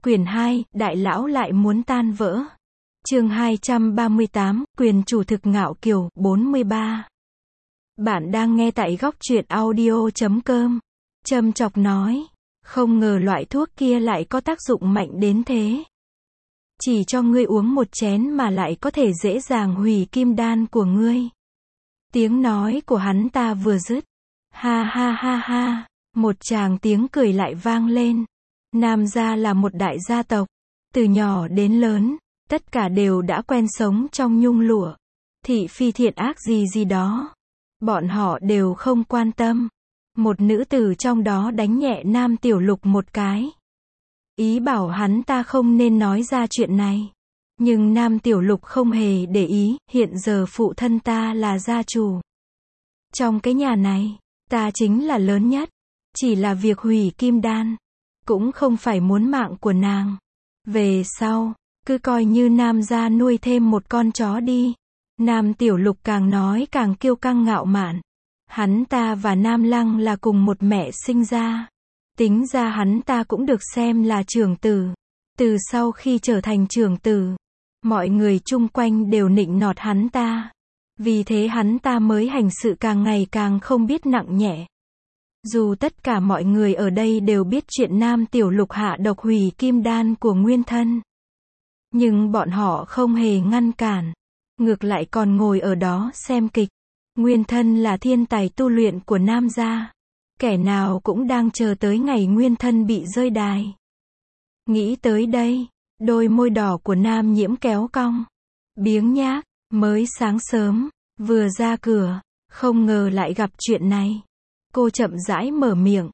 Quyển 2, Đại lão lại muốn tan vỡ. Chương 238, Quyền chủ thực ngạo kiều, 43. Bạn đang nghe tại góc truyện audio.com. Châm chọc nói, không ngờ loại thuốc kia lại có tác dụng mạnh đến thế. Chỉ cho ngươi uống một chén mà lại có thể dễ dàng hủy kim đan của ngươi. Tiếng nói của hắn ta vừa dứt. Ha ha ha ha, một tràng tiếng cười lại vang lên. Nam gia là một đại gia tộc. Từ nhỏ đến lớn, tất cả đều đã quen sống trong nhung lụa. Thị phi thiện ác gì gì đó. Bọn họ đều không quan tâm. Một nữ tử trong đó đánh nhẹ Nam Tiểu Lục một cái. Ý bảo hắn ta không nên nói ra chuyện này. Nhưng Nam Tiểu Lục không hề để ý, hiện giờ phụ thân ta là gia chủ. Trong cái nhà này, ta chính là lớn nhất. Chỉ là việc hủy kim đan, cũng không phải muốn mạng của nàng. Về sau, cứ coi như Nam gia nuôi thêm một con chó đi. Nam Tiểu Lục càng nói càng kiêu căng ngạo mạn. Hắn ta và Nam Lăng là cùng một mẹ sinh ra. Tính ra hắn ta cũng được xem là trưởng tử. Từ sau khi trở thành trưởng tử, mọi người chung quanh đều nịnh nọt hắn ta. Vì thế hắn ta mới hành sự càng ngày càng không biết nặng nhẹ. Dù tất cả mọi người ở đây đều biết chuyện Nam Tiểu Lục hạ độc hủy kim đan của nguyên thân, nhưng bọn họ không hề ngăn cản. Ngược lại còn ngồi ở đó xem kịch. Nguyên thân là thiên tài tu luyện của Nam gia. Kẻ nào cũng đang chờ tới ngày nguyên thân bị rơi đài. Nghĩ tới đây, đôi môi đỏ của Nam Nhiễm kéo cong. Biếng nhác, mới sáng sớm, vừa ra cửa, không ngờ lại gặp chuyện này. Cô chậm rãi mở miệng.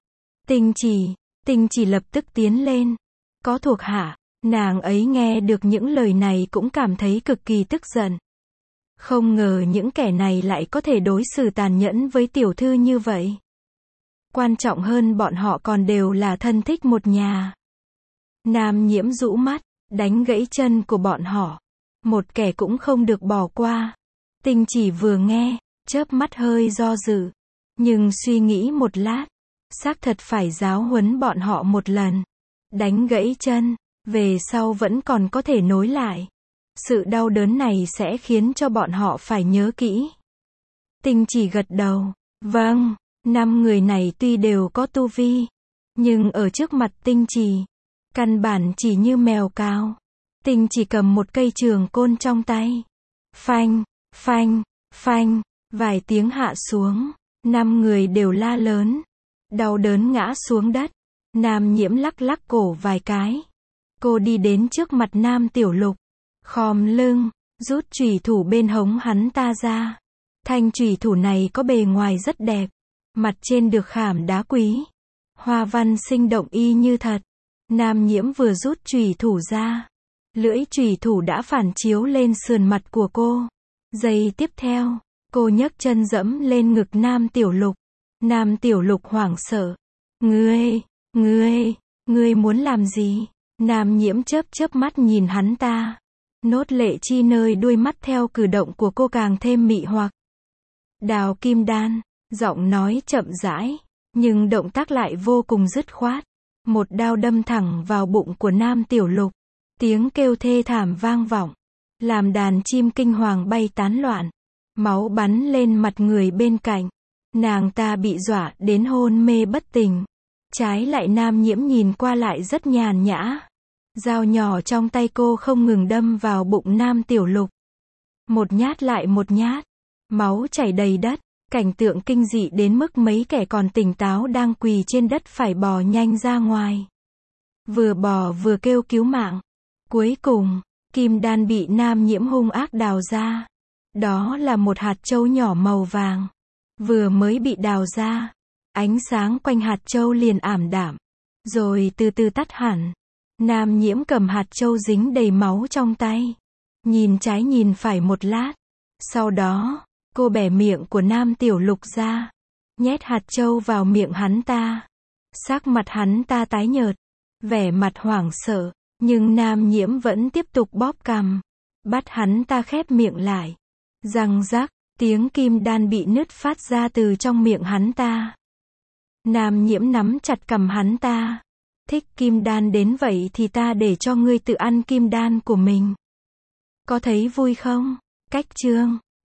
Tinh chỉ lập tức tiến lên. Có thuộc hạ, nàng ấy nghe được những lời này cũng cảm thấy cực kỳ tức giận. Không ngờ những kẻ này lại có thể đối xử tàn nhẫn với tiểu thư như vậy. Quan trọng hơn bọn họ còn đều là thân thích một nhà. Nam Nhiễm rũ mắt, đánh gãy chân của bọn họ. Một kẻ cũng không được bỏ qua. Tinh chỉ vừa nghe, chớp mắt hơi do dự. Nhưng suy nghĩ một lát, xác thật phải giáo huấn bọn họ một lần. Đánh gãy chân, về sau vẫn còn có thể nối lại. Sự đau đớn này sẽ khiến cho bọn họ phải nhớ kỹ. Tinh chỉ gật đầu. Vâng, 5 người này tuy đều có tu vi, nhưng ở trước mặt tinh chỉ, căn bản chỉ như mèo cào. Tinh chỉ cầm một cây trường côn trong tay. Phanh, phanh, phanh, vài tiếng hạ xuống. 5 người đều la lớn. Đau đớn ngã xuống đất. Nam Nhiễm lắc lắc cổ vài cái. Cô đi đến trước mặt Nam Tiểu Lục. Khom lưng, rút chùy thủ bên hông hắn ta ra. Thanh chùy thủ này có bề ngoài rất đẹp. Mặt trên được khảm đá quý. Hoa văn sinh động y như thật. Nam Nhiễm vừa rút chùy thủ ra. Lưỡi chùy thủ đã phản chiếu lên sườn mặt của cô. Giây tiếp theo, cô nhấc chân dẫm lên ngực Nam Tiểu Lục. Nam Tiểu Lục hoảng sợ. Ngươi muốn làm gì? Nam Nhiễm chớp mắt nhìn hắn ta. Nốt lệ chi nơi đuôi mắt theo cử động của cô càng thêm mị hoặc. Đào kim đan, giọng nói chậm rãi, nhưng động tác lại vô cùng dứt khoát. Một đao đâm thẳng vào bụng của Nam Tiểu Lục. Tiếng kêu thê thảm vang vọng, làm đàn chim kinh hoàng bay tán loạn. Máu bắn lên mặt người bên cạnh. Nàng ta bị dọa đến hôn mê bất tỉnh. Trái lại Nam Nhiễm nhìn qua lại rất nhàn nhã. Dao nhỏ trong tay cô không ngừng đâm vào bụng Nam Tiểu Lục. Một nhát lại một nhát. Máu chảy đầy đất. Cảnh tượng kinh dị đến mức mấy kẻ còn tỉnh táo đang quỳ trên đất phải bò nhanh ra ngoài. Vừa bò vừa kêu cứu mạng. Cuối cùng, kim đan bị Nam Nhiễm hung ác đào ra. Đó là một hạt châu nhỏ màu vàng. Vừa mới bị đào ra, ánh sáng quanh hạt châu liền ảm đạm, rồi từ từ tắt hẳn. Nam Nhiễm cầm hạt châu dính đầy máu trong tay. Nhìn trái nhìn phải một lát. Sau đó, cô bẻ miệng của Nam Tiểu Lục ra. Nhét hạt châu vào miệng hắn ta. Sắc mặt hắn ta tái nhợt. Vẻ mặt hoảng sợ. Nhưng Nam Nhiễm vẫn tiếp tục bóp cằm. Bắt hắn ta khép miệng lại. Răng rắc, tiếng kim đan bị nứt phát ra từ trong miệng hắn ta. Nam Nhiễm nắm chặt cằm hắn ta. thích kim đan đến vậy thì ta để cho ngươi tự ăn kim đan của mình. Có thấy vui không? Cách chương